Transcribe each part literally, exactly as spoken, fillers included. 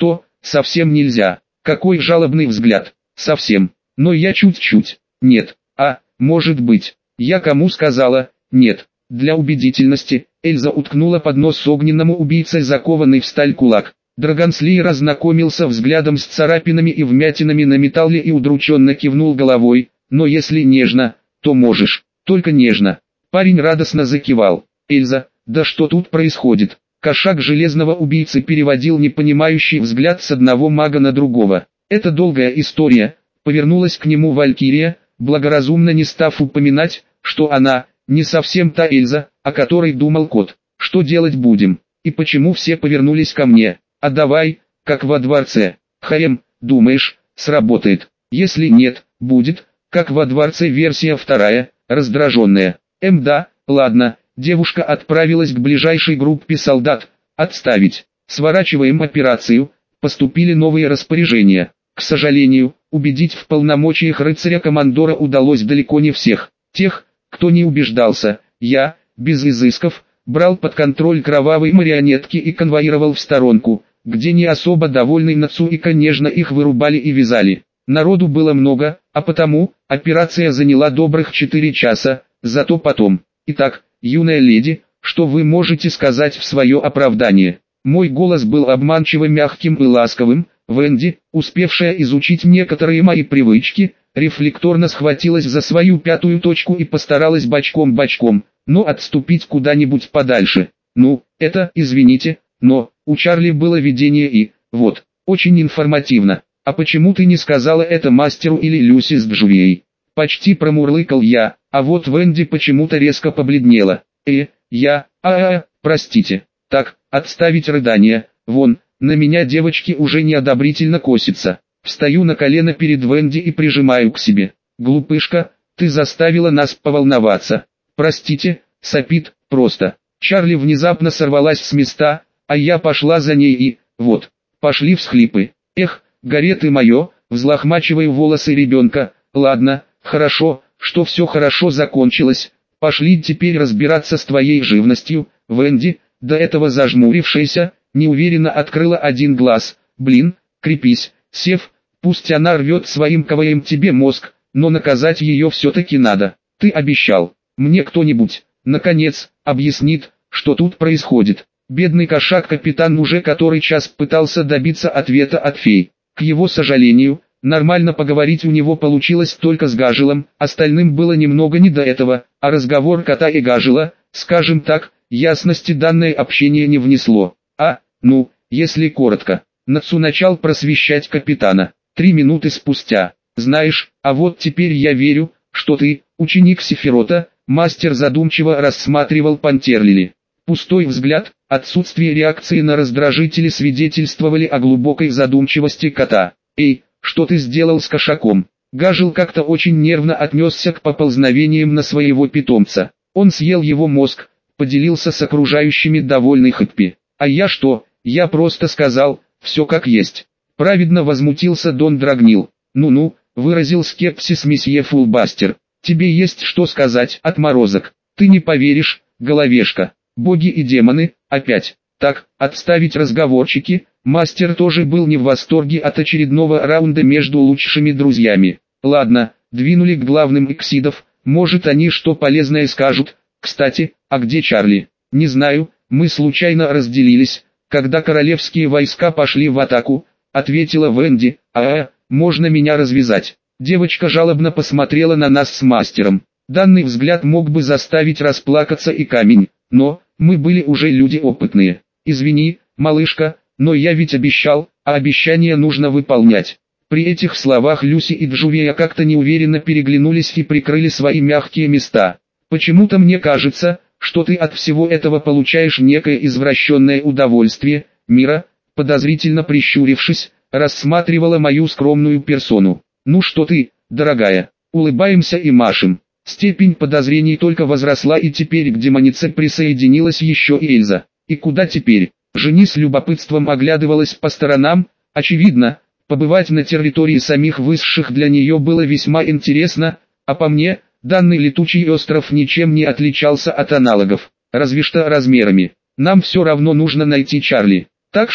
Что, совсем нельзя? Какой жалобный взгляд. Совсем. Но я чуть-чуть. Нет. А, может быть. Я кому сказала? Нет. Для убедительности, Эльза уткнула под нос огненному убийце закованный в сталь кулак. Драгонслейер ознакомился взглядом с царапинами и вмятинами на металле и удрученно кивнул головой. Но если нежно, то можешь. Только нежно. Парень радостно закивал. Эльза, да что тут происходит? Кошак железного убийцы переводил непонимающий взгляд с одного мага на другого. Это долгая история. Повернулась к нему Валькирия, благоразумно не став упоминать, что она не совсем та Эльза, о которой думал кот. Что делать будем? И почему все повернулись ко мне? А давай, как во дворце. Хаем, думаешь, сработает? Если нет, будет, как во дворце версия вторая, раздраженная. Эм да, ладно, девушка отправилась к ближайшей группе солдат. Отставить. Сворачиваем операцию. Поступили новые распоряжения. К сожалению, убедить в полномочиях рыцаря-командора удалось далеко не всех. Тех, кто не убеждался, я, без изысков, брал под контроль кровавые марионетки и конвоировал в сторонку, где не особо довольный Нацуика нежно их вырубали и вязали. Народу было много, а потому, операция заняла добрых четыре часа, зато потом. Итак, юная леди, что вы можете сказать в свое оправдание? Мой голос был обманчиво мягким и ласковым. Венди, успевшая изучить некоторые мои привычки, рефлекторно схватилась за свою пятую точку и постаралась бочком-бочком, но отступить куда-нибудь подальше. Ну, это, извините, но, у Чарли было видение и, вот, очень информативно. А почему ты не сказала это мастеру или Люси с Джувией? Почти промурлыкал я, а вот Венди почему-то резко побледнела. Э, я, а-а, простите. Так, отставить рыдания, вон, на меня девочки уже неодобрительно косятся. Встаю на колено перед Венди и прижимаю к себе. Глупышка, ты заставила нас поволноваться. Простите, сопит, просто. Чарли внезапно сорвалась с места, а я пошла за ней и, вот, пошли всхлипы. Эх, горет и мое, взлохмачиваю волосы ребенка. Ладно, хорошо, что все хорошо закончилось. Пошли теперь разбираться с твоей живностью. Венди, до этого зажмурившаяся, неуверенно открыла один глаз. Блин, крепись, Сев, пусть она рвет своим КВМ тебе мозг, но наказать ее все-таки надо. Ты обещал. Мне кто-нибудь, наконец, объяснит, что тут происходит. Бедный кошак-капитан уже который час пытался добиться ответа от фей. К его сожалению, нормально поговорить у него получилось только с Гажелом, остальным было немного не до этого, а разговор кота и Гажела, скажем так, ясности данное общение не внесло. А, ну, если коротко, Нацу начал просвещать капитана. Три минуты спустя. Знаешь, а вот теперь я верю, что ты, ученик Сефирота. Мастер задумчиво рассматривал Пантерлили. Пустой взгляд, отсутствие реакции на раздражители свидетельствовали о глубокой задумчивости кота. «Эй, что ты сделал с кошаком?» Гажел как-то очень нервно отнесся к поползновениям на своего питомца. Он съел его мозг, поделился с окружающими довольный Хэппи. «А я что? Я просто сказал, все как есть». Праведно возмутился Дон Драгнил. «Ну-ну», выразил скепсис месье Фулбастер. «Тебе есть что сказать, отморозок? Ты не поверишь, головешка. Боги и демоны, опять. Так, отставить разговорчики». Мастер тоже был не в восторге от очередного раунда между лучшими друзьями. «Ладно, двинули к главным эксидов, может они что полезное скажут. Кстати, а где Чарли?» «Не знаю, мы случайно разделились, когда королевские войска пошли в атаку», ответила Венди. «А, можно меня развязать?» Девочка жалобно посмотрела на нас с мастером. Данный взгляд мог бы заставить расплакаться и камень, но мы были уже люди опытные. «Извини, малышка, но я ведь обещал, а обещание нужно выполнять». При этих словах Люси и Джувия как-то неуверенно переглянулись и прикрыли свои мягкие места. «Почему-то мне кажется, что ты от всего этого получаешь некое извращенное удовольствие». Мира, подозрительно прищурившись, рассматривала мою скромную персону. «Ну что ты, дорогая?» Улыбаемся и машем. Степень подозрений только возросла, и теперь к демонице присоединилась еще и Эльза. «И куда теперь?» Жени с любопытством оглядывалась по сторонам. Очевидно, побывать на территории самих высших для нее было весьма интересно, а по мне, данный летучий остров ничем не отличался от аналогов, разве что размерами. «Нам все равно нужно найти Чарли. Так что,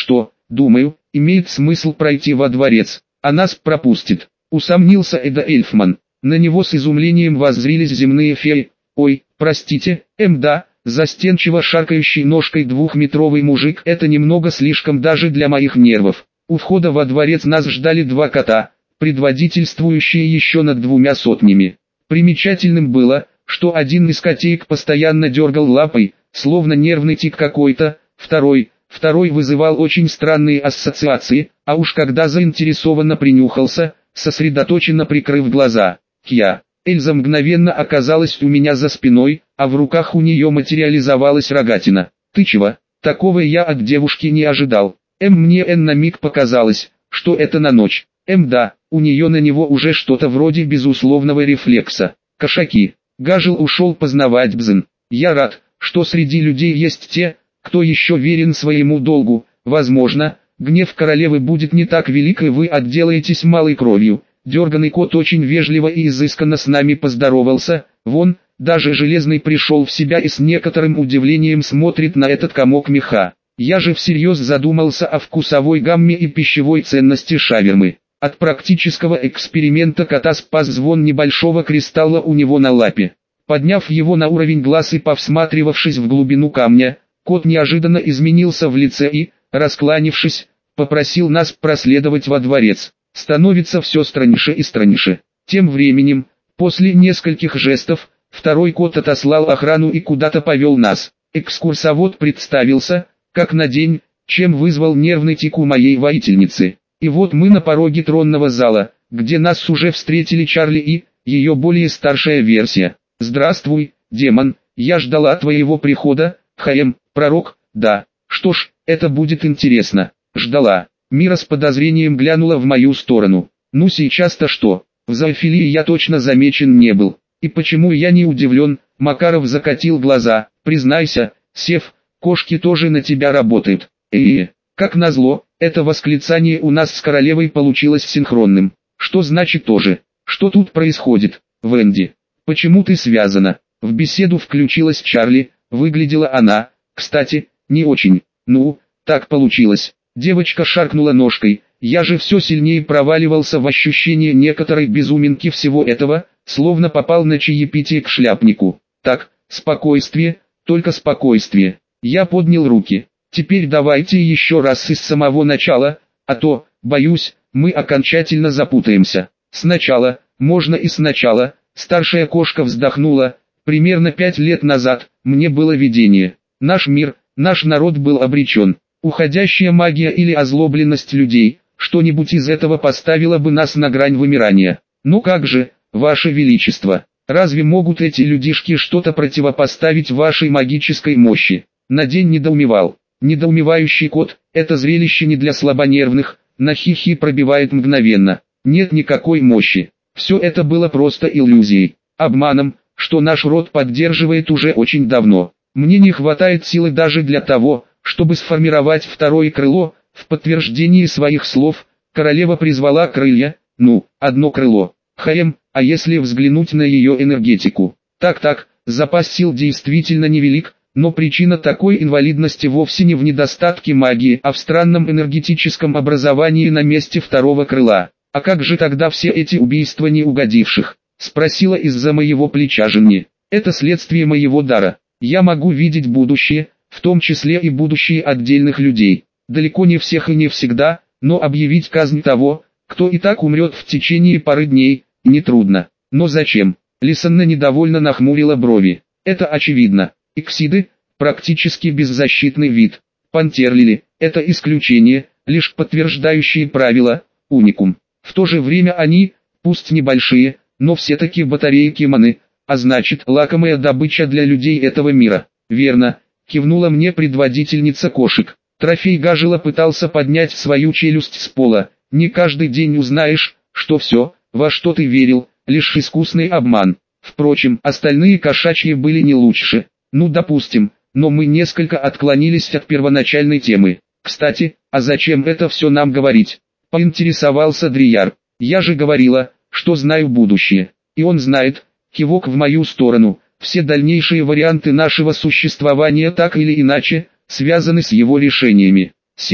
думаю, имеет смысл пройти во дворец, а нас пропустит. Усомнился Эда Эльфман. На него с изумлением воззрились земные феи. Ой, простите, эм да, застенчиво шаркающий ножкой двухметровый мужик, это немного слишком даже для моих нервов. У входа во дворец нас ждали два кота, предводительствующие еще над двумя сотнями. Примечательным было, что один из котеек постоянно дергал лапой, словно нервный тик какой-то, второй, второй вызывал очень странные ассоциации, а уж когда заинтересованно принюхался, сосредоточенно прикрыв глаза. Кья. Эльза мгновенно оказалась у меня за спиной, а в руках у нее материализовалась рогатина. Ты чего? Такого я от девушки не ожидал. Эм мне Эн на миг показалось, что это на ночь. Эм да, у нее на него уже что-то вроде безусловного рефлекса. Кошаки. Гажил ушел познавать Бзен. Я рад, что среди людей есть те, кто еще верен своему долгу. Возможно, гнев королевы будет не так велик и вы отделаетесь малой кровью. Дерганый кот очень вежливо и изысканно с нами поздоровался. Вон, даже Железный пришел в себя и с некоторым удивлением смотрит на этот комок меха. Я же всерьез задумался о вкусовой гамме и пищевой ценности шавермы. От практического эксперимента кота спас звон небольшого кристалла у него на лапе. Подняв его на уровень глаз и повсматривавшись в глубину камня, кот неожиданно изменился в лице и, раскланившись, попросил нас проследовать во дворец. Становится все страньше и страньше. Тем временем, после нескольких жестов, второй кот отослал охрану и куда-то повел нас. Экскурсовод представился, как на день, чем вызвал нервный тик у моей воительницы. И вот мы на пороге тронного зала, где нас уже встретили Чарли и ее более старшая версия. «Здравствуй, демон, я ждала твоего прихода, Хаем, пророк, да, что ж, это будет интересно». Ждала. Мира с подозрением глянула в мою сторону. Ну сейчас-то что? В зоофилии я точно замечен не был. И почему я не удивлен? Макаров закатил глаза. Признайся, Сев, кошки тоже на тебя работают. Э-э, как назло, это восклицание у нас с королевой получилось синхронным. Что значит тоже? Что тут происходит, Венди? Почему ты связана? В беседу включилась Чарли, выглядела она, кстати, не очень. Ну, так получилось. Девочка шаркнула ножкой, я же все сильнее проваливался в ощущение некоторой безуминки всего этого, словно попал на чаепитие к шляпнику. Так, спокойствие, только спокойствие. Я поднял руки. Теперь давайте еще раз из самого начала, а то, боюсь, мы окончательно запутаемся. Сначала, можно и сначала, старшая кошка вздохнула, примерно пять лет назад, мне было видение. Наш мир, наш народ был обречен. Уходящая магия или озлобленность людей, что-нибудь из этого поставило бы нас на грань вымирания. Ну как же, ваше величество, разве могут эти людишки что-то противопоставить вашей магической мощи? На день недоумевал. Недоумевающий кот, это зрелище не для слабонервных, на хихи пробивает мгновенно. Нет никакой мощи. Все это было просто иллюзией, обманом, что наш род поддерживает уже очень давно. Мне не хватает силы даже для того, чтобы сформировать второе крыло. В подтверждении своих слов, королева призвала крылья, ну, одно крыло. Хаем, а если взглянуть на ее энергетику? Так-так, запас сил действительно невелик, но причина такой инвалидности вовсе не в недостатке магии, а в странном энергетическом образовании на месте второго крыла. А как же тогда все эти убийства неугодивших? Спросила из-за моего плеча Женни. Это следствие моего дара. Я могу видеть будущее, в том числе и будущее отдельных людей. Далеко не всех и не всегда, но объявить казнь того, кто и так умрет в течение пары дней, нетрудно. Но зачем? Лисанна недовольно нахмурила брови. Это очевидно. Иксиды – практически беззащитный вид. Пантерлили – это исключение, лишь подтверждающие правила, уникум. В то же время они, пусть небольшие, но все-таки батарейки маны, а значит лакомая добыча для людей этого мира. Верно. Кивнула мне предводительница кошек. Трофей Гажила пытался поднять свою челюсть с пола. Не каждый день узнаешь, что все, во что ты верил, лишь искусный обман. Впрочем, остальные кошачьи были не лучше. Ну допустим, но мы несколько отклонились от первоначальной темы. Кстати, а зачем это все нам говорить? Поинтересовался Дрияр. Я же говорила, что знаю будущее. И он знает, кивок в мою сторону. Все дальнейшие варианты нашего существования так или иначе, связаны с его решениями. Сев.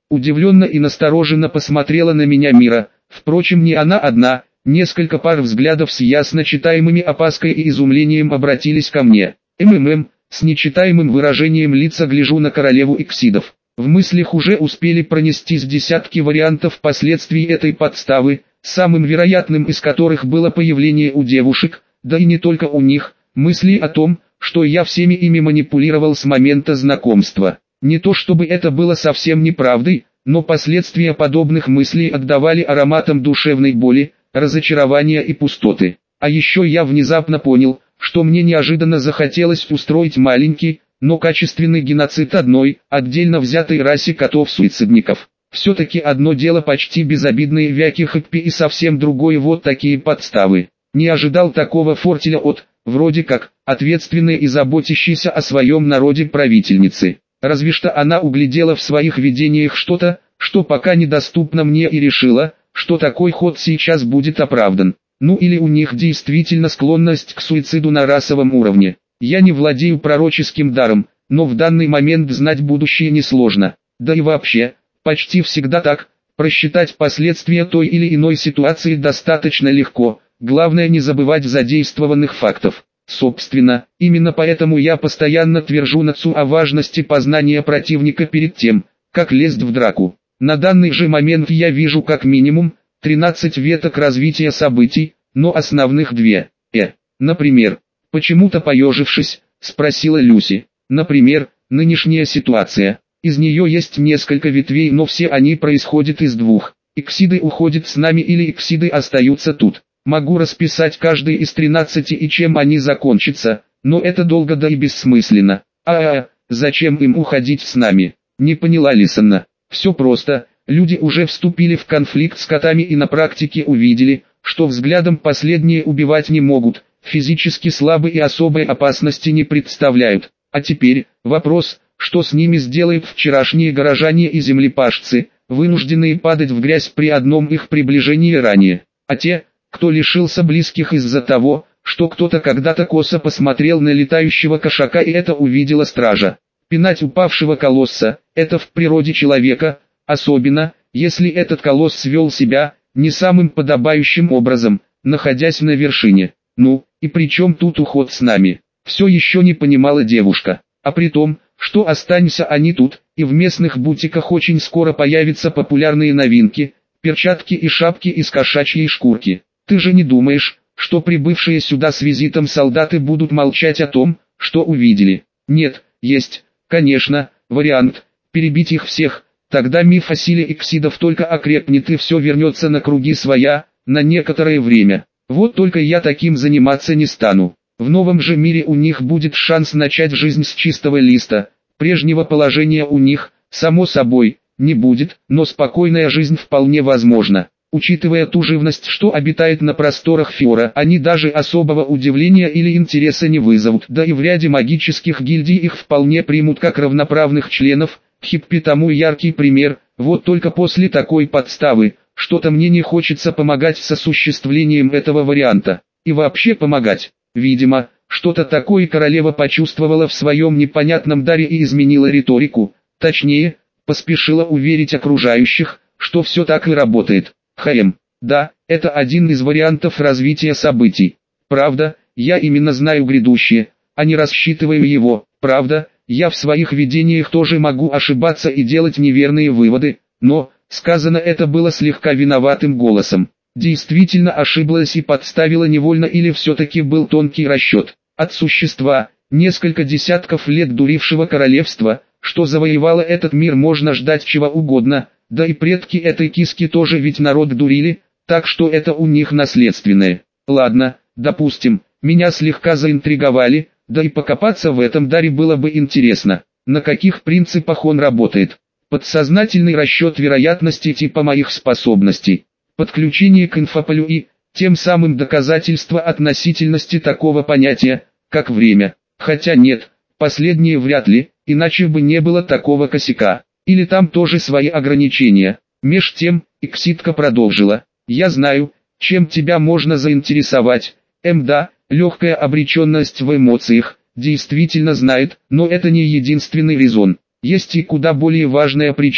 Удивленно и настороженно посмотрела на меня Мира. Впрочем, не она одна, несколько пар взглядов с ясно читаемыми опаской и изумлением обратились ко мне. МММ, с нечитаемым выражением лица гляжу на королеву иксидов. В мыслях уже успели пронестись десятки вариантов последствий этой подставы, самым вероятным из которых было появление у девушек, да и не только у них, мысли о том, что я всеми ими манипулировал с момента знакомства. Не то чтобы это было совсем неправдой, но последствия подобных мыслей отдавали ароматом душевной боли, разочарования и пустоты. А еще я внезапно понял, что мне неожиданно захотелось устроить маленький, но качественный геноцид одной, отдельно взятой расе котов-суицидников. Все-таки одно дело почти безобидные вяки хэппи и совсем другое вот такие подставы. Не ожидал такого фортеля от, вроде как, ответственной и заботящейся о своем народе правительницы. Разве что она углядела в своих видениях что-то, что пока недоступно мне и решила, что такой ход сейчас будет оправдан. Ну или у них действительно склонность к суициду на расовом уровне. Я не владею пророческим даром, но в данный момент знать будущее несложно. Да и вообще, почти всегда так, просчитать последствия той или иной ситуации достаточно легко, главное не забывать задействованных фактов. Собственно, именно поэтому я постоянно твержу Нацу о важности познания противника перед тем, как лезть в драку. На данный же момент я вижу как минимум тринадцать веток развития событий, но основных две. Э, например, почему-то поежившись, спросила Люси. Например, нынешняя ситуация. Из нее есть несколько ветвей, но все они происходят из двух. Иксиды уходят с нами или иксиды остаются тут. Могу расписать каждый из тринадцати и чем они закончатся, но это долго да и бессмысленно. А-а-а, зачем им уходить с нами? Не поняла Лисанна. Все просто, люди уже вступили в конфликт с котами и на практике увидели, что взглядом последние убивать не могут, физически слабы и особой опасности не представляют. А теперь, вопрос, что с ними сделают вчерашние горожане и землепашцы, вынужденные падать в грязь при одном их приближении ранее. А те, кто лишился близких из-за того, что кто-то когда-то косо посмотрел на летающего кошака и это увидела стража. Пинать упавшего колосса – это в природе человека, особенно, если этот колосс вел себя не самым подобающим образом, находясь на вершине. Ну, и при чем тут уход с нами? Все еще не понимала девушка. А при том, что останься они тут, и в местных бутиках очень скоро появятся популярные новинки, перчатки и шапки из кошачьей шкурки. Ты же не думаешь, что прибывшие сюда с визитом солдаты будут молчать о том, что увидели? Нет, есть, конечно, вариант, перебить их всех, тогда миф о силе иксидов только окрепнет и все вернется на круги своя, на некоторое время. Вот только я таким заниматься не стану. В новом же мире у них будет шанс начать жизнь с чистого листа, прежнего положения у них, само собой, не будет, но спокойная жизнь вполне возможна. Учитывая ту живность, что обитает на просторах Фиора, они даже особого удивления или интереса не вызовут, да и в ряде магических гильдий их вполне примут как равноправных членов, Хиппи тому яркий пример, вот только после такой подставы, что-то мне не хочется помогать с осуществлением этого варианта, и вообще помогать. Видимо, что-то такое королева почувствовала в своем непонятном даре и изменила риторику, точнее, поспешила уверить окружающих, что все так и работает. Хм, да, это один из вариантов развития событий. Правда, я именно знаю грядущее, а не рассчитываю его. Правда, я в своих видениях тоже могу ошибаться и делать неверные выводы, но, сказано это было слегка виноватым голосом. Действительно ошиблась и подставила невольно или все-таки был тонкий расчет. От существа, несколько десятков лет дурившего королевства, что завоевало этот мир, можно ждать чего угодно. Да и предки этой киски тоже ведь народ дурили, так что это у них наследственное. Ладно, допустим, меня слегка заинтриговали, да и покопаться в этом даре было бы интересно. На каких принципах он работает? Подсознательный расчет вероятности типа моих способностей. Подключение к инфополю и, тем самым доказательство относительности такого понятия, как время. Хотя нет, последнее вряд ли, иначе бы не было такого косяка. Или там тоже свои ограничения. Меж тем, иксидка продолжила. Я знаю, чем тебя можно заинтересовать. Эм да, легкая обреченность в эмоциях, действительно знает, но это не единственный резон. Есть и куда более важная причина.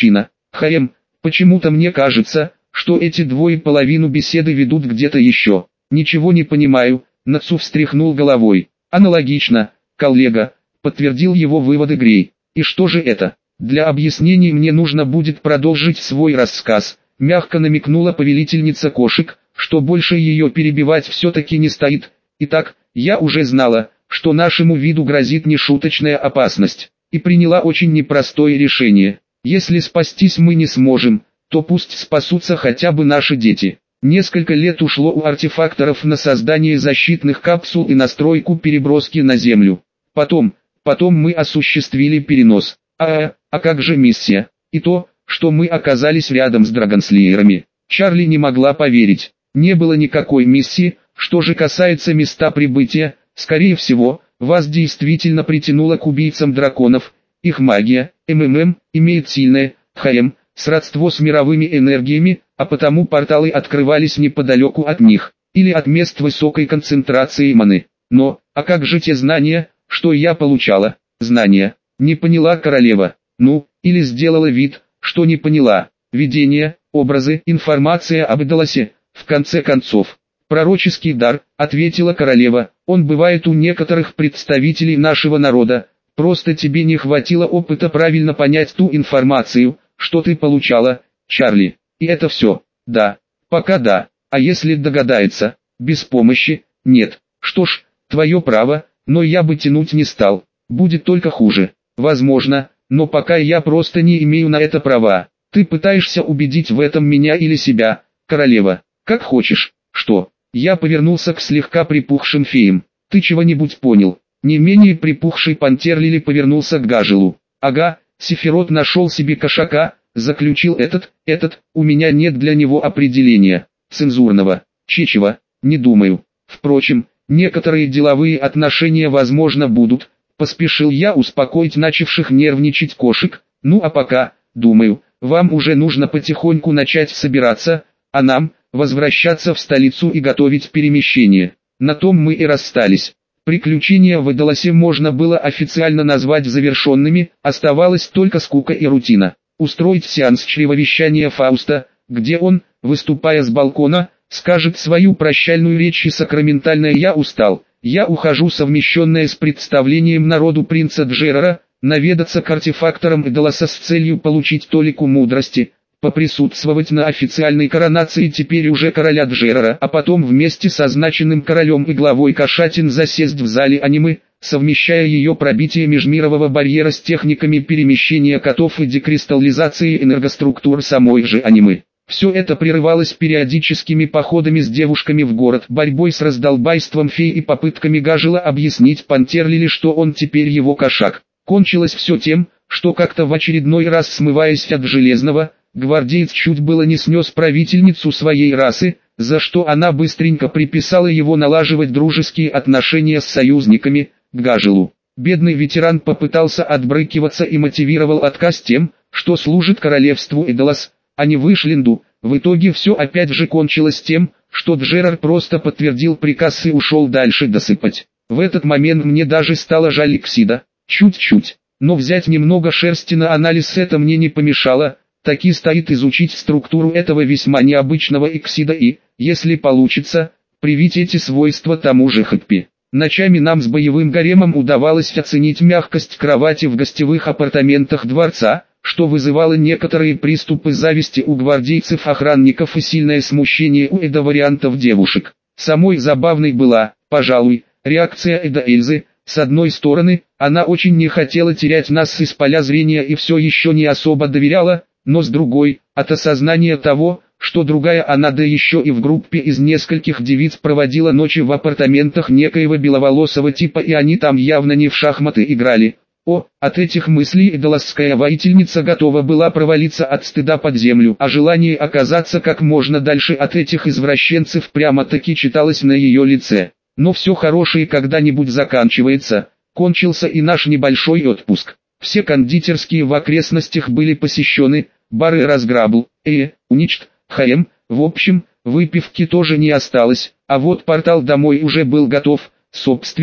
Хм, почему-то мне кажется, что эти двое половину беседы ведут где-то еще. Ничего не понимаю, Нацу встряхнул головой. Аналогично, коллега, подтвердил его выводы Грей. И что же это? Для объяснений мне нужно будет продолжить свой рассказ. Мягко намекнула повелительница кошек, что больше ее перебивать все-таки не стоит. Итак, я уже знала, что нашему виду грозит нешуточная опасность, и приняла очень непростое решение. Если спастись мы не сможем, то пусть спасутся хотя бы наши дети. Несколько лет ушло у артефакторов на создание защитных капсул и настройку переброски на Землю. Потом, потом мы осуществили перенос. А, а как же миссия? И то, что мы оказались рядом с драгонслеерами. Чарли не могла поверить. Не было никакой миссии. Что же касается места прибытия, скорее всего, вас действительно притянуло к убийцам драконов. Их магия, МММ, имеет сильное, ХМ, сродство с мировыми энергиями, а потому порталы открывались неподалеку от них, или от мест высокой концентрации маны. Но, а как же те знания, что я получала? Знания? Не поняла королева. Ну, или сделала вид, что не поняла. Видения, образы, информация об Эдаласе, в конце концов. Пророческий дар, ответила королева, он бывает у некоторых представителей нашего народа. Просто тебе не хватило опыта правильно понять ту информацию, что ты получала, Чарли. И это все. Да. Пока да. А если догадается, без помощи, нет. Что ж, твое право, но я бы тянуть не стал. Будет только хуже. Возможно, но пока я просто не имею на это права. Ты пытаешься убедить в этом меня или себя, королева. Как хочешь. Что? Я повернулся к слегка припухшим феям. Ты чего-нибудь понял? Не менее припухший Пантерлили повернулся к Гажелу. Ага, Сефирот нашел себе кошака, заключил этот, этот, у меня нет для него определения, цензурного, чечего, не думаю. Впрочем, некоторые деловые отношения возможно будут, поспешил я успокоить начавших нервничать кошек, ну а пока, думаю, вам уже нужно потихоньку начать собираться, а нам, возвращаться в столицу и готовить перемещение. На том мы и расстались. Приключения в Эдаласе можно было официально назвать завершенными, оставалась только скука и рутина. Устроить сеанс чревовещания Фауста, где он, выступая с балкона, скажет свою прощальную речь и сакраментальное «Я устал, я ухожу», совмещенное с представлением народу принца Джерара, наведаться к артефакторам Эдаласа с целью получить толику мудрости, поприсутствовать на официальной коронации теперь уже короля Джерара, а потом вместе с означенным королем и главой Кошатин засесть в зале анимы, совмещая ее пробитие межмирового барьера с техниками перемещения котов и декристаллизации энергоструктур самой же анимы. Все это прерывалось периодическими походами с девушками в город, борьбой с раздолбайством фей и попытками Гажела объяснить Пантерлили, что он теперь его кошак. Кончилось все тем, что как-то в очередной раз, смываясь от Железного, гвардеец чуть было не снес правительницу своей расы, за что она быстренько приписала его налаживать дружеские отношения с союзниками, к Гажелу. Бедный ветеран попытался отбрыкиваться и мотивировал отказ тем, что служит королевству Эдалас, а не Вышленду. В итоге все опять же кончилось тем, что Джерар просто подтвердил приказ и ушел дальше досыпать. В этот момент мне даже стало жаль Иксида, чуть-чуть, но взять немного шерсти на анализ это мне не помешало. Таки стоит изучить структуру этого весьма необычного Иксида и, если получится, привить эти свойства тому же Хэппи. Ночами нам с боевым гаремом удавалось оценить мягкость кровати в гостевых апартаментах дворца, что вызывало некоторые приступы зависти у гвардейцев-охранников и сильное смущение у эдо-вариантов девушек. Самой забавной была, пожалуй, реакция Эда Эльзы. С одной стороны, она очень не хотела терять нас из поля зрения и все еще не особо доверяла, но с другой, от осознания того, что другая она да еще и в группе из нескольких девиц проводила ночи в апартаментах некоего беловолосого типа и они там явно не в шахматы играли. О, от этих мыслей эдаласская воительница готова была провалиться от стыда под землю, а желание оказаться как можно дальше от этих извращенцев прямо-таки читалось на ее лице. Но все хорошее когда-нибудь заканчивается, кончился и наш небольшой отпуск. Все кондитерские в окрестностях были посещены, бары разграбл, э, уничт, хм, в общем, выпивки тоже не осталось, а вот портал домой уже был готов, собственно,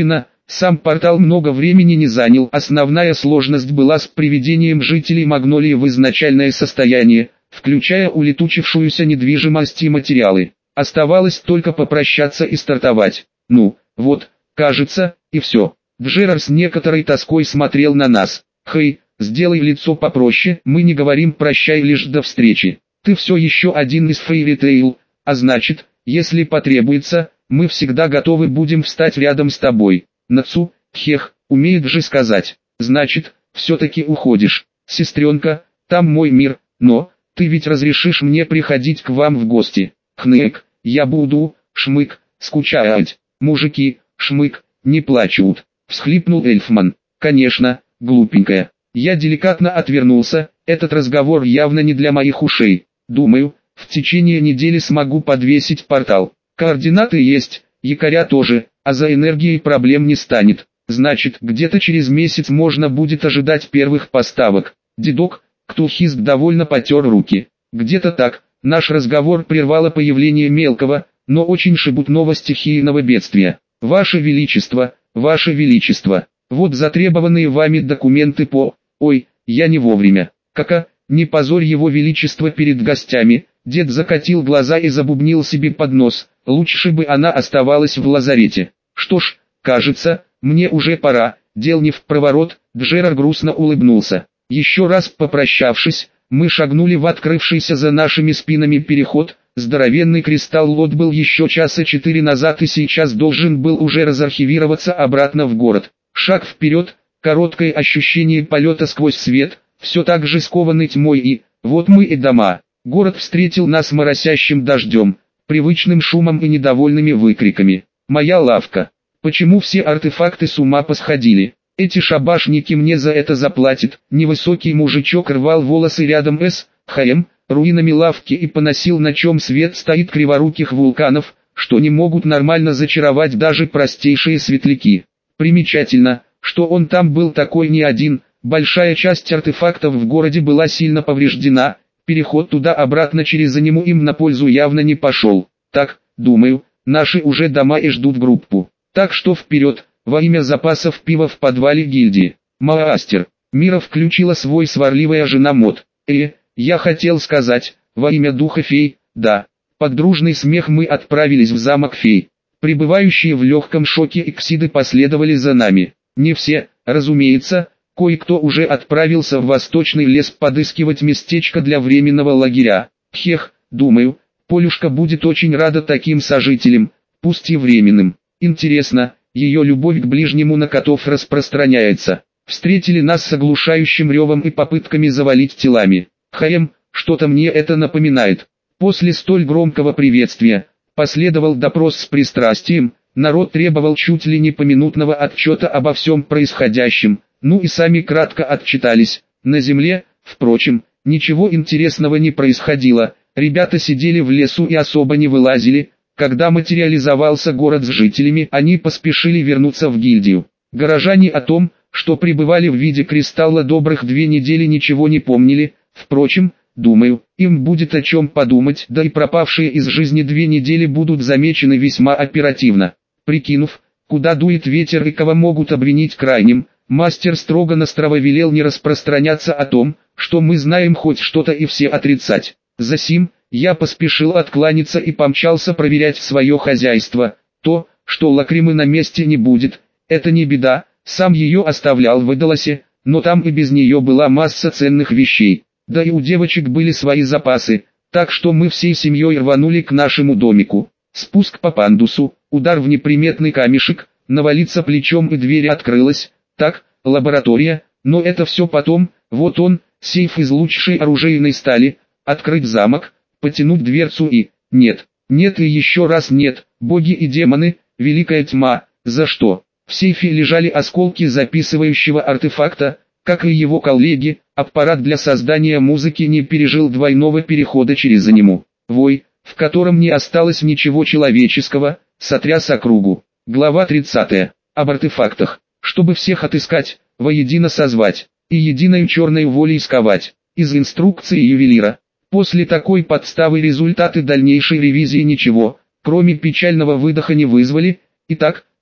Сам портал много времени не занял, основная сложность была с приведением жителей Магнолии в изначальное состояние, включая улетучившуюся недвижимость и материалы. Оставалось только попрощаться и стартовать. Ну, вот, кажется, и все. Джерар с некоторой тоской смотрел на нас. «Хей, сделай лицо попроще, мы не говорим прощай лишь до встречи. Ты все еще один из Fairy Tail, а значит, если потребуется, мы всегда готовы будем встать рядом с тобой». Нацу, хех, умеет же сказать. «Значит, все-таки уходишь. Сестренка, там мой мир, но, ты ведь разрешишь мне приходить к вам в гости?» «Хнык, я буду, шмык, скучать. Мужики, шмык, не плачут», — всхлипнул Эльфман. «Конечно, глупенькая». Я деликатно отвернулся, этот разговор явно не для моих ушей. Думаю, в течение недели смогу подвесить портал. Координаты есть, якоря тоже, а за энергией проблем не станет. Значит, где-то через месяц можно будет ожидать первых поставок. Дедок, Ктулхизг довольно потер руки. Где-то так, наш разговор прервало появление мелкого, но очень шебутного стихийного бедствия. «Ваше Величество, Ваше Величество, вот затребованные вами документы по... Ой, я не вовремя. Кака, не позорь его величество перед гостями». Дед закатил глаза и забубнил себе под нос. Лучше бы она оставалась в лазарете. «Что ж, кажется, мне уже пора». Дел не в проворот, Джерар грустно улыбнулся. Еще раз попрощавшись, мы шагнули в открывшийся за нашими спинами переход. Здоровенный кристалл-лот был еще часа четыре назад и сейчас должен был уже разархивироваться обратно в город. Шаг вперед, короткое ощущение полета сквозь свет, все так же скованный тьмой и, вот мы и дома. Город встретил нас моросящим дождем, привычным шумом и недовольными выкриками. «Моя лавка! Почему все артефакты с ума посходили? Эти шабашники мне за это заплатят». Невысокий мужичок рвал волосы рядом с ХМ, руинами лавки и поносил, на чем свет стоит, криворуких вулканов, что не могут нормально зачаровать даже простейшие светляки. Примечательно, что он там был такой не один, большая часть артефактов в городе была сильно повреждена, переход туда-обратно через аниму им на пользу явно не пошел. Так, думаю, наши уже дома и ждут группу. Так что вперед, во имя запасов пива в подвале гильдии. Маастер, Мира включила свой сварливая жена Мод. Э, я хотел сказать, во имя духа фей, да. Под дружный смех мы отправились в замок фей. Пребывающие в легком шоке эксиды последовали за нами. Не все, разумеется, кое-кто уже отправился в восточный лес подыскивать местечко для временного лагеря. Хех, думаю, Полюшка будет очень рада таким сожителям, пусть и временным. Интересно, ее любовь к ближнему на котов распространяется. Встретили нас с оглушающим ревом и попытками завалить телами. Хаем, что-то мне это напоминает. После столь громкого приветствия, последовал допрос с пристрастием, народ требовал чуть ли не поминутного отчета обо всем происходящем, ну и сами кратко отчитались. На земле, впрочем, ничего интересного не происходило, ребята сидели в лесу и особо не вылазили. Когда материализовался город с жителями, они поспешили вернуться в гильдию. Горожане о том, что пребывали в виде кристалла добрых две недели, ничего не помнили. Впрочем, думаю, им будет о чем подумать, да и пропавшие из жизни две недели будут замечены весьма оперативно. Прикинув, куда дует ветер и кого могут обвинить крайним, мастер строго-настрого велел не распространяться о том, что мы знаем хоть что-то, и все отрицать. Засим, я поспешил откланяться и помчался проверять свое хозяйство. То, что Лакримы на месте не будет, это не беда, сам ее оставлял в Эдалосе, но там и без нее была масса ценных вещей. Да и у девочек были свои запасы, так что мы всей семьей рванули к нашему домику. Спуск по пандусу, удар в неприметный камешек, навалиться плечом и дверь открылась. Так, лаборатория, но это все потом. Вот он, сейф из лучшей оружейной стали. Открыть замок, потянуть дверцу и... Нет, нет и еще раз нет, боги и демоны, великая тьма, за что? В сейфе лежали осколки записывающего артефакта, как и его коллеги. Аппарат для создания музыки не пережил двойного перехода через аниму. Вой, в котором не осталось ничего человеческого, сотряс округу. Глава тридцатая. Об артефактах. Чтобы всех отыскать, воедино созвать, и единой черной волей сковать. Из инструкции ювелира. После такой подставы результаты дальнейшей ревизии ничего, кроме печального выдоха, не вызвали. Итак,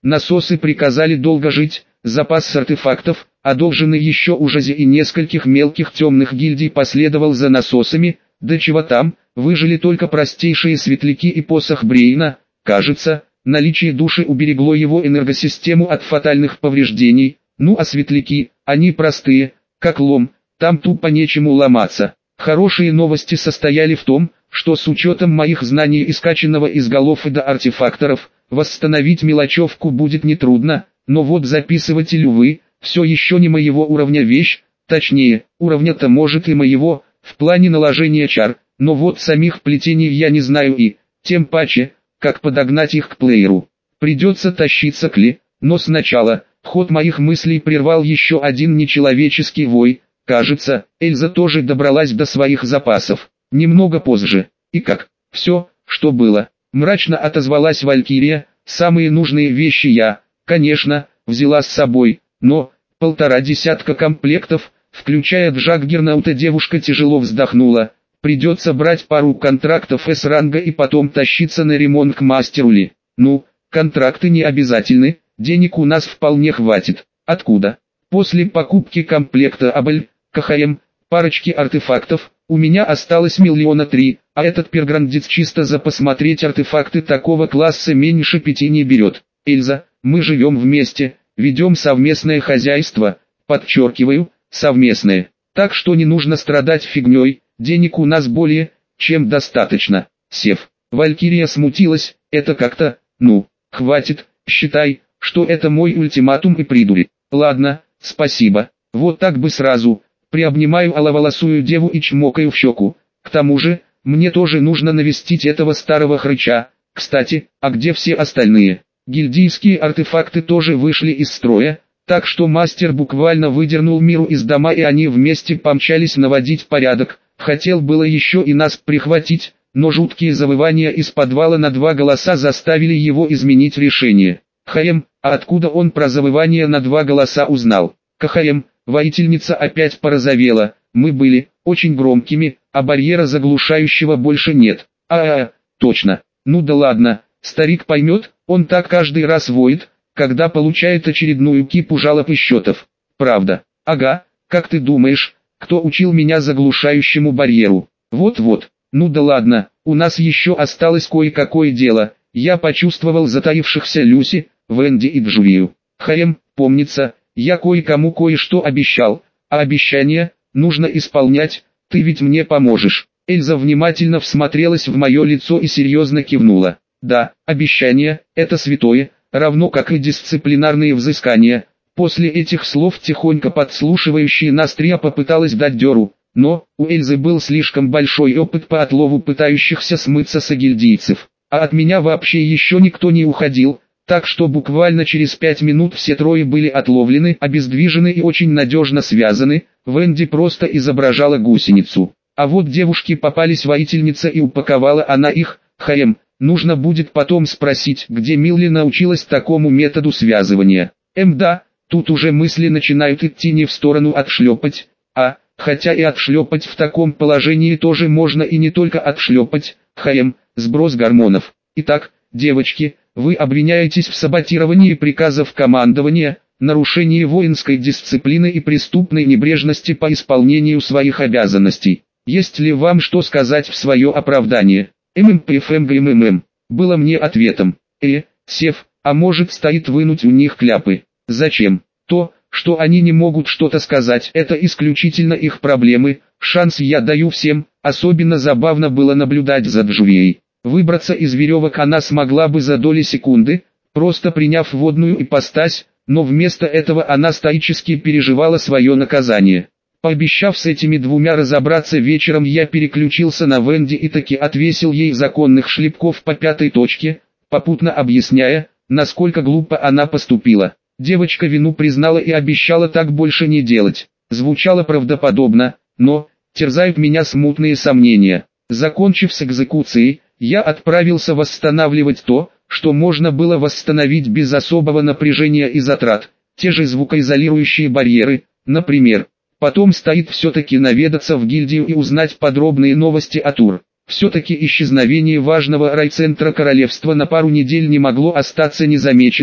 Насосы приказали долго жить, запас артефактов, одолженный еще у Жази и нескольких мелких темных гильдий, последовал за насосами, да чего там, выжили только простейшие светляки и посох Брейна. Кажется, наличие души уберегло его энергосистему от фатальных повреждений. Ну а светляки, они простые, как лом, там тупо нечему ломаться. Хорошие новости состояли в том, что с учетом моих знаний и скачанного из голов и до артефакторов, восстановить мелочевку будет нетрудно, но вот записыватель, увы, все еще не моего уровня вещь, точнее, уровня-то может и моего, в плане наложения чар, но вот самих плетений я не знаю и, тем паче, как подогнать их к плееру. Придется тащиться к Ли, но сначала, ход моих мыслей прервал еще один нечеловеческий вой. Кажется, Эльза тоже добралась до своих запасов. Немного позже. И как? Все, что было. Мрачно отозвалась Валькирия. Самые нужные вещи я, конечно, взяла с собой, но полтора десятка комплектов, включая Джаггернаута. Девушка тяжело вздохнула. Придется брать пару контрактов С-ранга и потом тащиться на ремонт к мастеру Ли. Ну, контракты не обязательны, денег у нас вполне хватит. Откуда? После покупки комплекта Абель, КХМ, парочки артефактов, у меня осталось миллиона три, а этот перграндец чисто за посмотреть артефакты такого класса меньше пяти не берет. Эльза, мы живем вместе, ведем совместное хозяйство, подчеркиваю, совместное, так что не нужно страдать фигней, денег у нас более, чем достаточно. Сев, Валькирия смутилась, это как-то, ну, хватит, считай, что это мой ультиматум и придури. Ладно, спасибо, вот так бы сразу. Приобнимаю аловолосую деву и чмокаю в щеку. К тому же, мне тоже нужно навестить этого старого хрыча. Кстати, а где все остальные? Гильдийские артефакты тоже вышли из строя, так что мастер буквально выдернул Миру из дома, и они вместе помчались наводить порядок. Хотел было еще и нас прихватить, но жуткие завывания из подвала на два голоса заставили его изменить решение. ХМ, а откуда он про завывание на два голоса узнал? КХМ, воительница опять порозовела, мы были очень громкими, а барьера заглушающего больше нет. А-а-а, точно, ну да ладно, старик поймет, он так каждый раз воет, когда получает очередную кипу жалоб и счетов. Правда? Ага, как ты думаешь, кто учил меня заглушающему барьеру? Вот-вот, ну да ладно, у нас еще осталось кое-какое дело. Я почувствовал затаившихся Люси, Венди и Джулию. ХМ, помнится, я кое-кому кое-что обещал, а обещания нужно исполнять, ты ведь мне поможешь. Эльза внимательно всмотрелась в мое лицо и серьезно кивнула. Да, обещания – это святое, равно как и дисциплинарные взыскания. После этих слов тихонько подслушивающая нас Трия попыталась дать дёру, но у Эльзы был слишком большой опыт по отлову пытающихся смыться сагильдийцев, а от меня вообще еще никто не уходил. Так что буквально через пять минут все трое были отловлены, обездвижены и очень надежно связаны. Венди просто изображала гусеницу. А вот девушки попались воительница, и упаковала она их. ХМ, нужно будет потом спросить, где Милли научилась такому методу связывания. Эм да, тут уже мысли начинают идти не в сторону отшлепать, а, хотя и отшлепать в таком положении тоже можно, и не только отшлепать. ХМ, сброс гормонов. Итак, девочки, вы обвиняетесь в саботировании приказов командования, нарушении воинской дисциплины и преступной небрежности по исполнению своих обязанностей. Есть ли вам что сказать в свое оправдание? ММПФМГММ. Было мне ответом. Э, Сев, а может стоит вынуть у них кляпы? Зачем? То, что они не могут что-то сказать, это исключительно их проблемы, шанс я даю всем. Особенно забавно было наблюдать за Джулией. Выбраться из веревок она смогла бы за доли секунды, просто приняв водную ипостась, но вместо этого она стоически переживала свое наказание. Пообещав с этими двумя разобраться вечером, я переключился на Венди и таки отвесил ей законных шлепков по пятой точке, попутно объясняя, насколько глупо она поступила. Девочка вину признала и обещала так больше не делать. Звучало правдоподобно, но терзают меня смутные сомнения. Закончив с экзекуцией, я отправился восстанавливать то, что можно было восстановить без особого напряжения и затрат, те же звукоизолирующие барьеры, например. Потом стоит все-таки наведаться в гильдию и узнать подробные новости о Тур. Все-таки исчезновение важного райцентра королевства на пару недель не могло остаться незамеченным,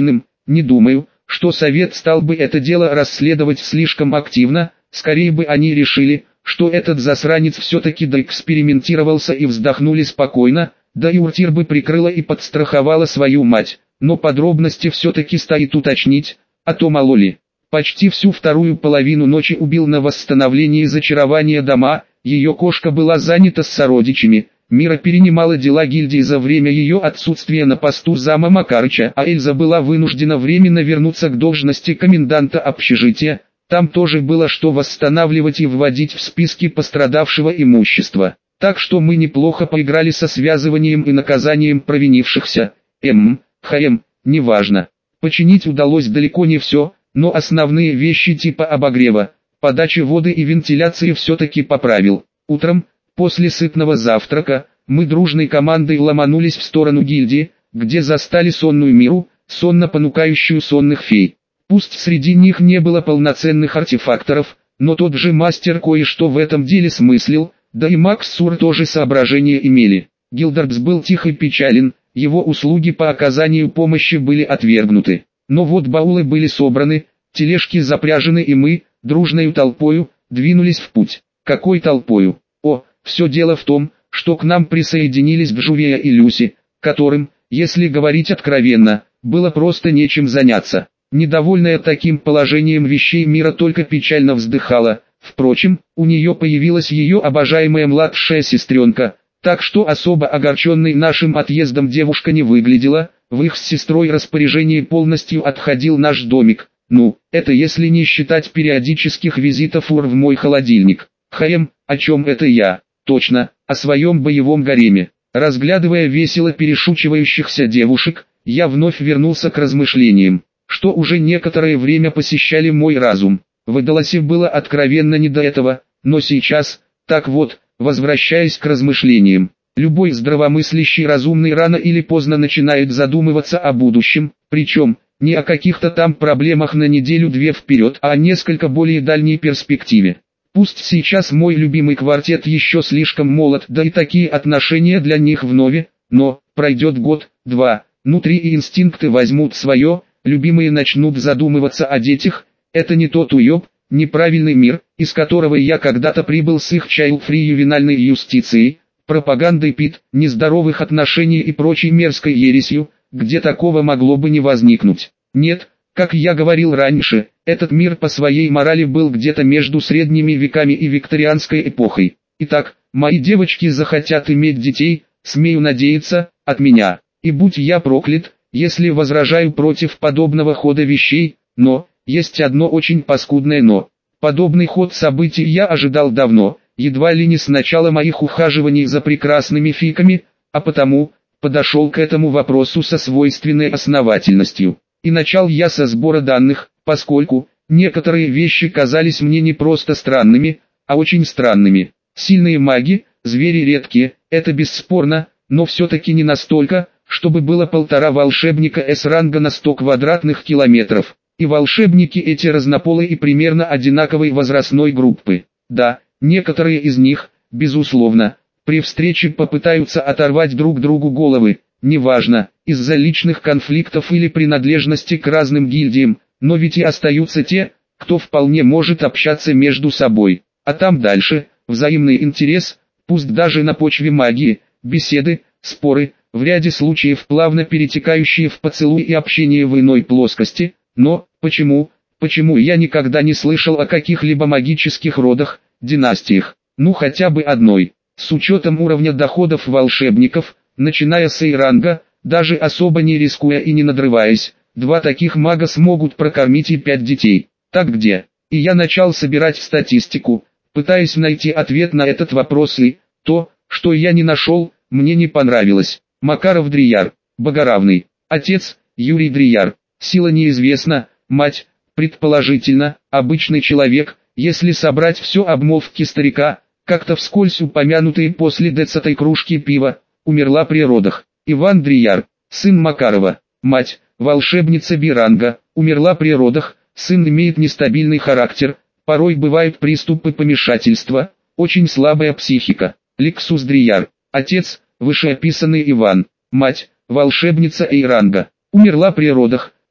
Не думаю, что совет стал бы это дело расследовать слишком активно, скорее бы они решили, что этот засранец все-таки доэкспериментировался и вздохнули спокойно, да и Уртир бы прикрыла и подстраховала свою мать, но подробности все-таки стоит уточнить, а то мало ли. Почти всю вторую половину ночи убил на восстановлении зачарования дома, ее кошка была занята с сородичами, Мира перенимала дела гильдии за время ее отсутствия на посту зама Макарыча, а Эльза была вынуждена временно вернуться к должности коменданта общежития, там тоже было что восстанавливать и вводить в списки пострадавшего имущества. Так что мы неплохо поиграли со связыванием и наказанием провинившихся, эм, хм, неважно. Починить удалось далеко не все, но основные вещи типа обогрева, подачи воды и вентиляции все-таки поправил. Утром, после сытного завтрака, мы дружной командой ломанулись в сторону гильдии, где застали сонную Миру, сонно понукающую сонных фей. Пусть среди них не было полноценных артефакторов, но тот же мастер кое-что в этом деле смыслил, да и Макс Сур тоже соображения имели. Гилдардс был тих и печален, его услуги по оказанию помощи были отвергнуты. Но вот баулы были собраны, тележки запряжены и мы, дружною толпою, двинулись в путь. Какой толпою? О, все дело в том, что к нам присоединились Бжувея и Люси, которым, если говорить откровенно, было просто нечем заняться. Недовольная таким положением вещей Мира только печально вздыхала. Впрочем, у нее появилась ее обожаемая младшая сестренка, так что особо огорченной нашим отъездом девушка не выглядела. В их с сестрой распоряжении полностью отходил наш домик. Ну, это если не считать периодических визитов Ур в мой холодильник. Хм, о чем это я? Точно, о своем боевом гареме. Разглядывая весело перешучивающихся девушек, я вновь вернулся к размышлениям, что уже некоторое время посещали мой разум. В Эдаласе было откровенно не до этого, но сейчас, так вот, возвращаясь к размышлениям, любой здравомыслящий разумный рано или поздно начинает задумываться о будущем, причем, не о каких-то там проблемах на неделю-две вперед, а о несколько более дальней перспективе. Пусть сейчас мой любимый квартет еще слишком молод, да и такие отношения для них вновь, но, пройдет год, два, внутри и инстинкты возьмут свое, любимые начнут задумываться о детях, это не тот уеб, неправильный мир, из которого я когда-то прибыл с их чайлд-фри ювенальной юстицией, пропагандой ПИТ, нездоровых отношений и прочей мерзкой ересью, где такого могло бы не возникнуть. Нет, как я говорил раньше, этот мир по своей морали был где-то между средними веками и викторианской эпохой. Итак, мои девочки захотят иметь детей, смею надеяться, от меня. И будь я проклят, если возражаю против подобного хода вещей, но, есть одно очень паскудное но. Подобный ход событий я ожидал давно, едва ли не с начала моих ухаживаний за прекрасными фиками, а потому, подошел к этому вопросу со свойственной основательностью. И начал я со сбора данных, поскольку, некоторые вещи казались мне не просто странными, а очень странными. Сильные маги, звери редкие, это бесспорно, но все-таки не настолько, чтобы было полтора волшебника С-ранга на сто квадратных километров. И волшебники эти разнополые и примерно одинаковой возрастной группы. Да, некоторые из них, безусловно, при встрече попытаются оторвать друг другу головы, неважно, из-за личных конфликтов или принадлежности к разным гильдиям, но ведь и остаются те, кто вполне может общаться между собой. А там дальше, взаимный интерес, пусть даже на почве магии, беседы, споры, в ряде случаев плавно перетекающие в поцелуй и общение в иной плоскости. Но, почему, почему я никогда не слышал о каких-либо магических родах, династиях, ну хотя бы одной, с учетом уровня доходов волшебников, начиная с А-ранга, даже особо не рискуя и не надрываясь, два таких мага смогут прокормить и пять детей. Так где? И я начал собирать статистику, пытаясь найти ответ на этот вопрос, и то, что я не нашел, мне не понравилось. Макаров Дрияр, богоравный, отец, Юрий Дрияр, сила неизвестна, мать, предположительно, обычный человек, если собрать все обмолвки старика, как-то вскользь упомянутые после десятой кружки пива, умерла при родах. Иван Дрияр, сын Макарова, мать, волшебница Биранга, умерла при родах, сын имеет нестабильный характер, порой бывают приступы помешательства, очень слабая психика. Лексус Дрияр, отец, вышеописанный Иван, мать, волшебница А-ранга, умерла при родах,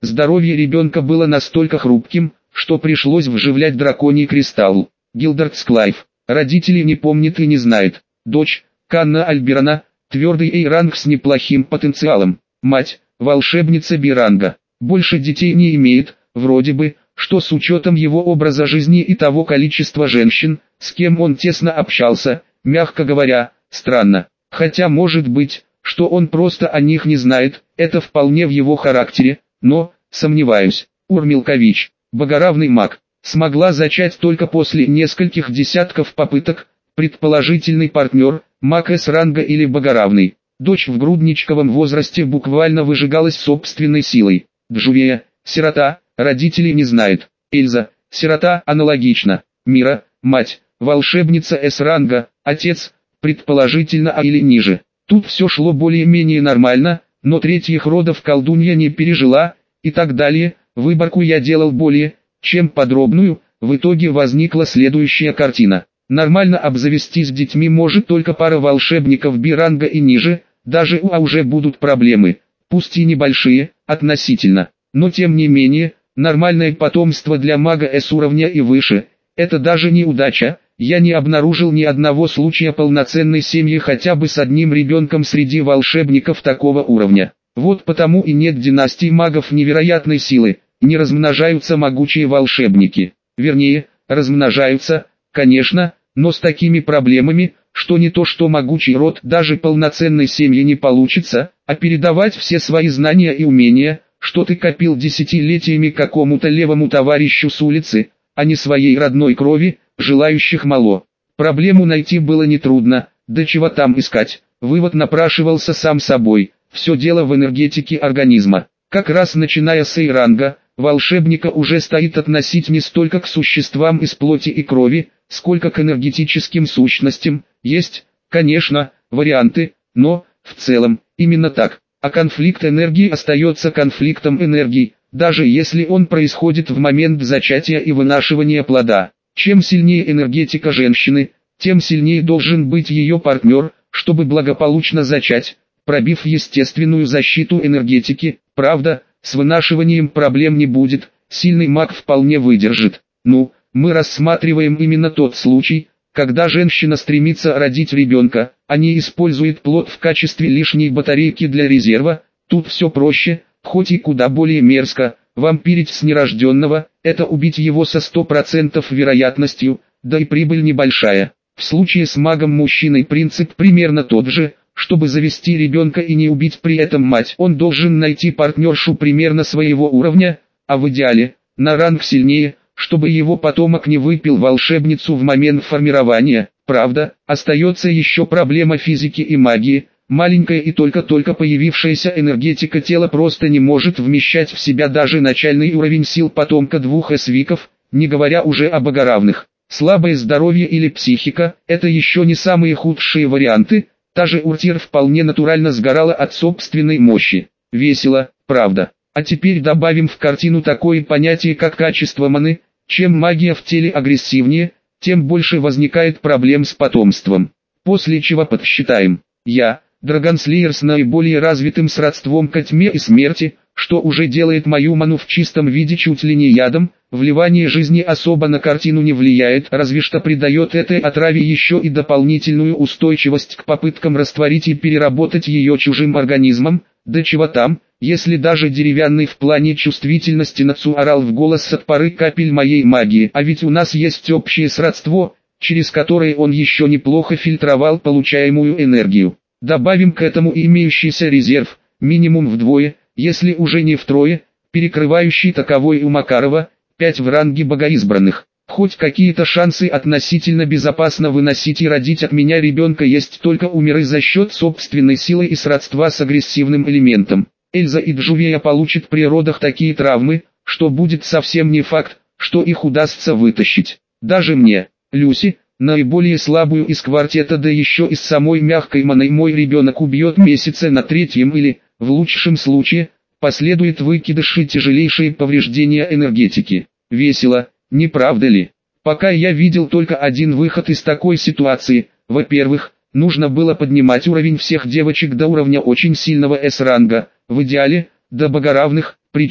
Здоровье ребенка было настолько хрупким, что пришлось вживлять драконий кристалл. Гилдард Склайв. Родители не помнят и не знают. Дочь, Канна Альберана, твердый A-ранг с неплохим потенциалом. Мать, волшебница Би-ранга. Больше детей не имеет, вроде бы, что с учетом его образа жизни и того количества женщин, с кем он тесно общался, мягко говоря, странно. Хотя может быть, что он просто о них не знает, это вполне в его характере, но, сомневаюсь. Урмилкович, богоравный маг, смогла зачать только после нескольких десятков попыток, предположительный партнер, маг С-ранга или богоравный. Дочь в грудничковом возрасте буквально выжигалась собственной силой. Джувея, сирота, родителей не знает. Эльза, сирота, аналогично. Мира, мать, волшебница С-ранга, отец, предположительно А или ниже. Тут все шло более-менее нормально, но третьих родов колдунья не пережила, и так далее. Выборку я делал более, чем подробную, в итоге возникла следующая картина. Нормально обзавестись детьми может только пара волшебников Би-ранга и ниже, даже у А уже будут проблемы, пусть и небольшие, относительно. Но тем не менее, нормальное потомство для мага С-уровня и выше, это даже не удача. Я не обнаружил ни одного случая полноценной семьи хотя бы с одним ребенком среди волшебников такого уровня. Вот потому и нет династий магов невероятной силы, не размножаются могучие волшебники. Вернее, размножаются, конечно, но с такими проблемами, что не то что могучий род даже полноценной семьи не получится, а передавать все свои знания и умения, что ты копил десятилетиями какому-то левому товарищу с улицы, а не своей родной крови, желающих мало. Проблему найти было нетрудно, да чего там искать, вывод напрашивался сам собой, все дело в энергетике организма. Как раз начиная с A-ранга, волшебника уже стоит относить не столько к существам из плоти и крови, сколько к энергетическим сущностям. Есть, конечно, варианты, но, в целом, именно так. А конфликт энергии остается конфликтом энергии, даже если он происходит в момент зачатия и вынашивания плода. Чем сильнее энергетика женщины, тем сильнее должен быть ее партнер, чтобы благополучно зачать, пробив естественную защиту энергетики. Правда, с вынашиванием проблем не будет, сильный маг вполне выдержит. Ну, мы рассматриваем именно тот случай, когда женщина стремится родить ребенка, а не использует плод в качестве лишней батарейки для резерва. Тут все проще, хоть и куда более мерзко. Вампирить с нерожденного – это убить его со сто процентов вероятностью, да и прибыль небольшая. В случае с магом-мужчиной принцип примерно тот же. Чтобы завести ребенка и не убить при этом мать, он должен найти партнершу примерно своего уровня, а в идеале, на ранг сильнее, чтобы его потомок не выпил волшебницу в момент формирования. Правда, остается еще проблема физики и магии. Маленькая и только-только появившаяся энергетика тела просто не может вмещать в себя даже начальный уровень сил потомка двух эсвиков, не говоря уже о богоравных. Слабое здоровье или психика – это еще не самые худшие варианты. Та же Уртир вполне натурально сгорала от собственной мощи. Весело, правда. А теперь добавим в картину такое понятие как качество маны. Чем магия в теле агрессивнее, тем больше возникает проблем с потомством. После чего подсчитаем. Я, Драгонслеер с наиболее развитым сродством ко тьме и смерти, что уже делает мою ману в чистом виде чуть ли не ядом. Вливание жизни особо на картину не влияет, разве что придает этой отраве еще и дополнительную устойчивость к попыткам растворить и переработать ее чужим организмом. Да чего там, если даже деревянный в плане чувствительности Нацу орал в голос от пары капель моей магии, а ведь у нас есть общее сродство, через которое он еще неплохо фильтровал получаемую энергию. Добавим к этому и имеющийся резерв, минимум вдвое, если уже не втрое, перекрывающий таковой у Макарова, пять в ранге богоизбранных. Хоть какие-то шансы относительно безопасно выносить и родить от меня ребенка есть только у Миры за счет собственной силы и сродства с агрессивным элементом. Эльза и Джувея получат при родах такие травмы, что будет совсем не факт, что их удастся вытащить. Даже мне, Люси, наиболее слабую из квартета, да еще и с самой мягкой маной, мой ребенок убьет месяца на третьем или, в лучшем случае, последует выкидыш и тяжелейшие повреждения энергетики. Весело, не правда ли? Пока я видел только один выход из такой ситуации. Во-первых, нужно было поднимать уровень всех девочек до уровня очень сильного С-ранга, в идеале, до богоравных, причем,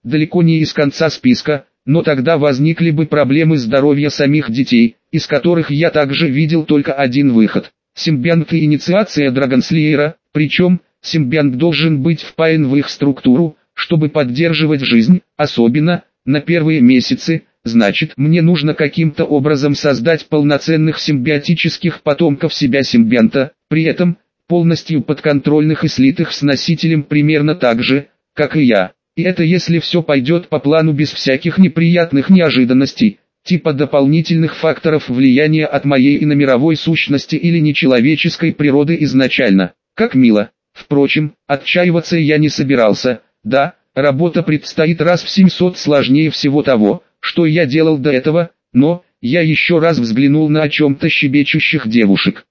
далеко не из конца списка, но тогда возникли бы проблемы здоровья самих детей, из которых я также видел только один выход. Симбионт и инициация Драгонслеера, причем, симбионт должен быть впаян в их структуру, чтобы поддерживать жизнь, особенно, на первые месяцы, значит мне нужно каким-то образом создать полноценных симбиотических потомков себя симбионта, при этом, полностью подконтрольных и слитых с носителем примерно так же, как и я. И это если все пойдет по плану без всяких неприятных неожиданностей, типа дополнительных факторов влияния от моей иномировой сущности или нечеловеческой природы изначально. Как мило. Впрочем, отчаиваться я не собирался. Да, работа предстоит раз в семьсот сложнее всего того, что я делал до этого, но, я еще раз взглянул на о чем-то щебечущих девушек.